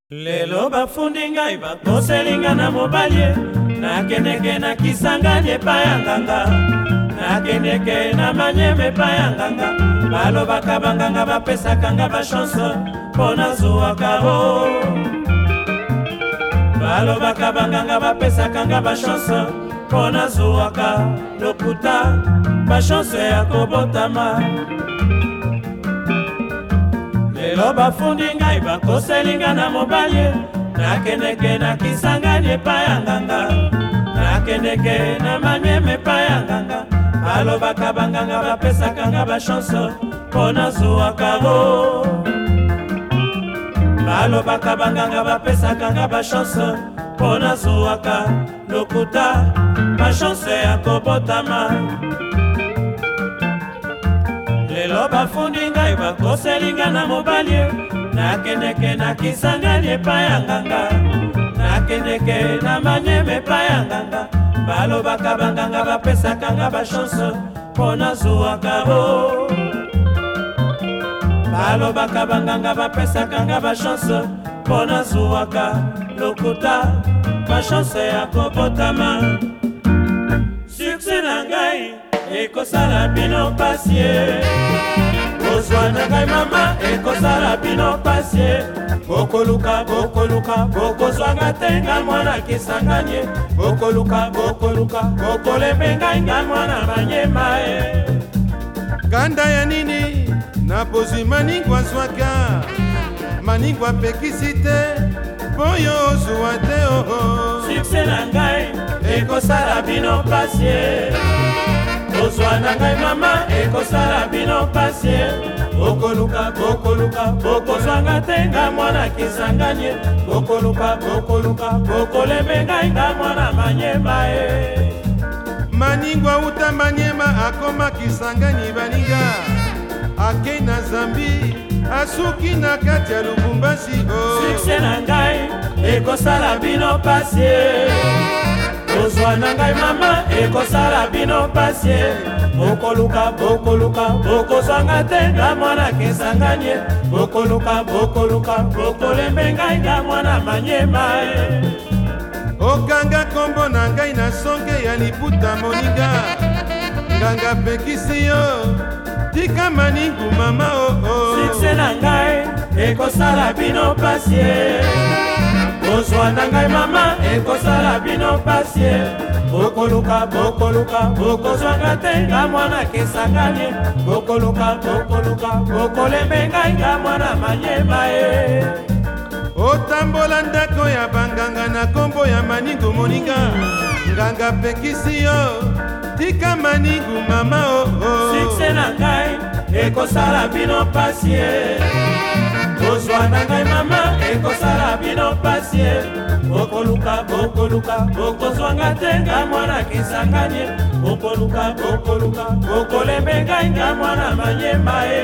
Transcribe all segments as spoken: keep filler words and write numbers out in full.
Lelo bafundi ngai bakoselinga na mobali nakendeke na kisangani epai ya nganga nakendeke na manyeme epai ya nganga balobaka banganga bapesaka nga bachanse mpo nazwwaka o balobaka banganga bapesaka nga bachanse mpo nazwwaka lokuta bachanse ya kobotama. Lelo bafundi ngai bakoselinga na mobali nakendeke na kisangani epai ya nganga nakendeke na manyeme epai ya nganga balobaka banganga bapesaka nga bachanse mpo nazwwaka o balobaka banganga bapesaka nga bachanse mpo nazwwaka lokuta bachanse ya kobotama. Lelo bafundi ngai bakoselinga na mobali nakendeke na kisangani epai ya nganga nakendeke na manyeme epai ya nganga balobaka banganga bapesaka nga bachanse mpo nazwwaka o balobaka banganga bapesaka nga bachanse mpo nazwwaka lokuta bachanse ya kobotama. Succès na ngai ekosala bino pasie kozwa na ngai mama ekosala bino pasie bokoluka bokoluka bokozwanga te nga mwana kisanganie bokoluka bokoluka bokolembe ngai nga mwana manyema e kanda ya nini napozwi maningwa zwaka maningwa pekisi te boyo ozwa te oo. Succès na ngai ekosala bino pasie kozwa na ngai mama ekosala bino pasie bokoluka bokoluka bokozwanga te nga mwana kisanganie bokoluka bokoluka bokolembe ngai nga mwana manyema e maningwa uta manyema akoma kisangani baninga akei na zambi asuki na kati ya Lubumbashi o. Succès na ngai ekosala bino pasie kozwa na ngai mama ekosala bino pasie bokoluka bokoluka bokozwanga te nga mwana kisanganie bokoluka bokoluka bokolembe ngai nga mwana manyema e okanga kombo na ngai na songe ya liputa moninga nganga pekisi yo tika maningu mama o o. Succès na ngai ekosala bino pasie kozwa na ngai mama ekosala bino pasie bokoluka bokoluka bokozwanga te nga mwana kisanganie bokoluka bokoluka bokolembe ngai nga mwana manyema e otambola ndako ya banganga na kombo ya maningu moninga nganga pekisi yo tika maningu mama o o. Succès na ngai ekosala bino pasie kozwa na ngai mama ekosala bino pasie bokoluka bokoluka bokozwanga te nga mwana kisanganie bokoluka bokoluka bokolembe ngai nga mwana manyema e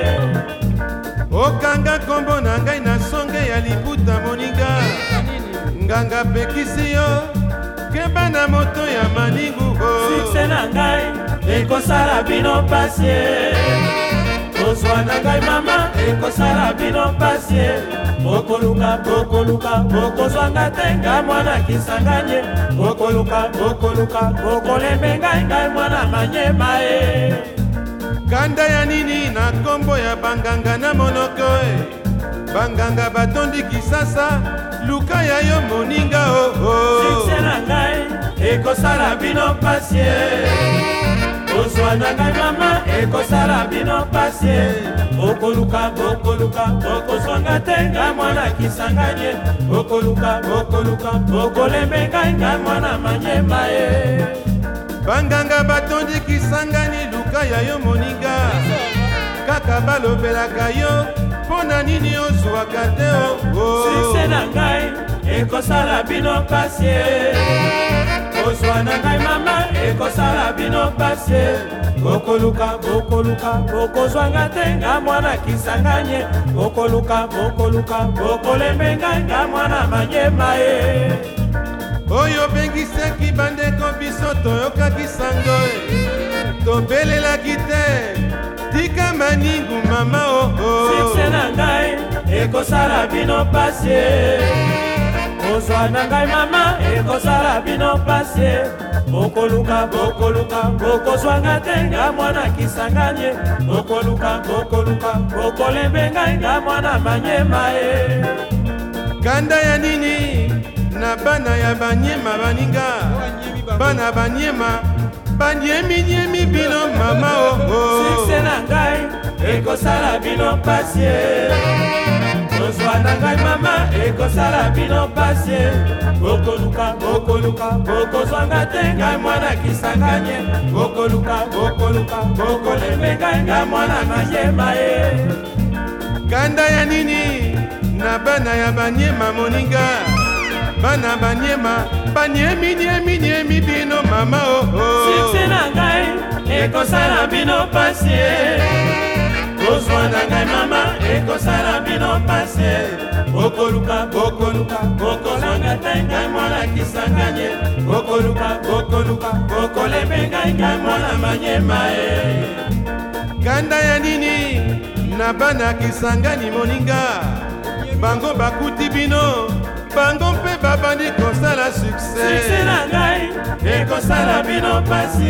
okanga kombo na ngai na songe ya liputa moninga nganga pekisi yo keba na moto ya maningu o. Succès na ngai ekosala bino pasie kozwa na ngai mama ekosala bino pasie bokoluka bokoluka bokozwanga te nga mwana kisanganie bokoluka bokoluka bokolembe ngai ngai mwana manyema e kanda ya nini na kombo ya banganga na monoko e banganga batondi kisasa luka ya yo moninga o o. Succès na ngai ekosala bino pasie kozwa na ngai mama ekosala bino pasie bokoluka bokoluka bokozwanga te nga mwana kisanganie bokoluka bokoluka bokolembe ngai nga mwana manyema e banganga batondi kisangani luka ya yo moninga kaka balobelaka yo mpo na nini ozwaka te o o. Succès na ngai ekosala bino pasie kozwa na ngai mama ekosala bino pasie bokoluka bokoluka bokozwanga te nga mwana kisanganie bokoluka bokoluka bokolembe ngai nga mwana manyema e oyo bengisaki bandeko biso toyokaki sango e tobelelaki te tika maningu mama o o. Succès na ngai ekosala bino pasie kozwa na ngai mama ekosala bino pasi bokoluka bokoluka bokozwanga te nga mwana kisanganye bokoluka bokoluka bokolembe ngai nga mwana manyema e kanda ya nini na bana ya banyema baninga bana banyema banyemi-nyemi bino mama oho sukse na ngai ekosala bino pasi kozwa na ngai mama ekosala bino pasi bokoluka bokoluka bokozwanga te ngai mwana kisanganye bokoluka bokoluka bokolembe ngai ngai mwana manyema e kanda ya nini na bana ya banyema moninga bana banyema banyemi-nyemi-nyemi bino mama oho sukse na ngai ekosala bino pasi kozwa na ngai mama ekosala bino pasi bokoluka bokoluka bokozwanga te ngai mwana kisanganye bokoluka bokoluka bokolembe ngai ngai mwana manyema e kanda ya nini na bana kisangani moninga bango bakuti bino bango mpe babandi kosala sukse sukse na ngai ekosala bino pasi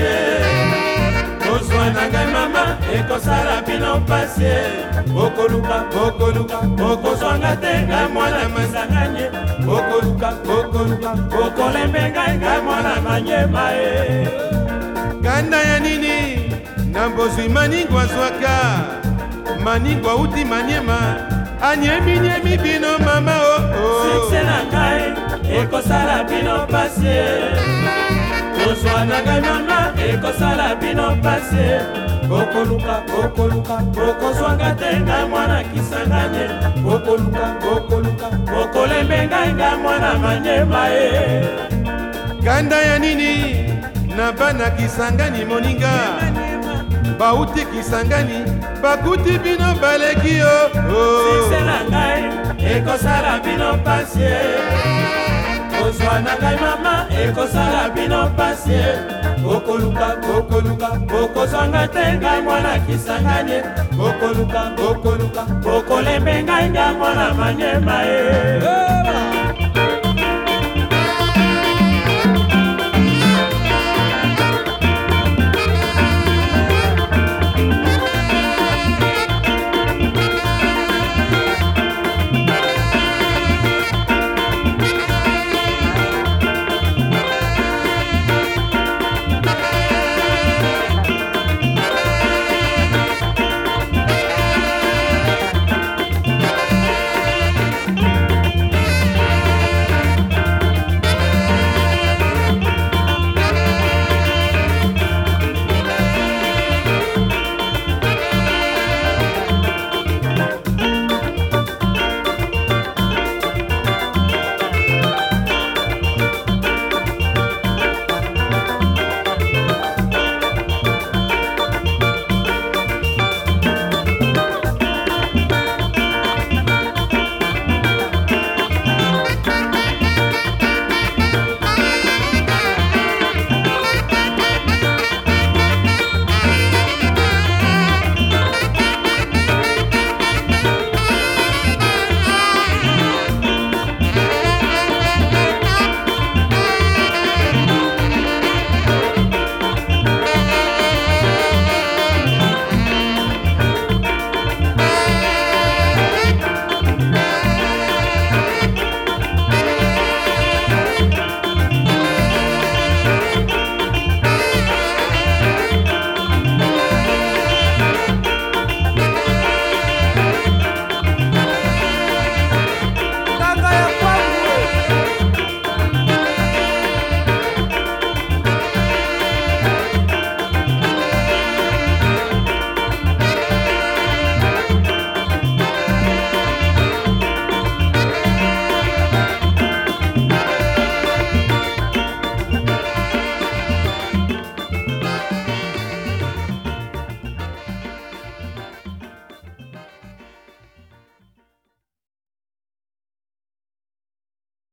kozwa na ngai mama ekosala bino pasi bokoluka bokoluka bokozwanga te ngai mwana kisanganye bokoluka bokoluka bokolembe ngai ngai mwana manyema e kanda ya nini na mbozwi maningo azwaka maningo auti manyema anyemi-nyemi bino mama oho sukse na ngai ekosala bino pasi kozwa na ngai mama ekosala bino pasi bokoluka bokoluka bokozwanga te ngai mwana kisanganye bokoluka bokoluka bokolembe ngai ngai mwana manyema e kanda ya nini na bana kisangani moninga bauti kisangani bakuti bino baleki yo sukse na ngai ekosala bino pasi kozwa na ngai mama ekosala bino pasi bokoluka bokoluka bokozwanga te ngai mwana kisanganye bokoluka bokoluka bokolembe ngai ngai mwana manyema e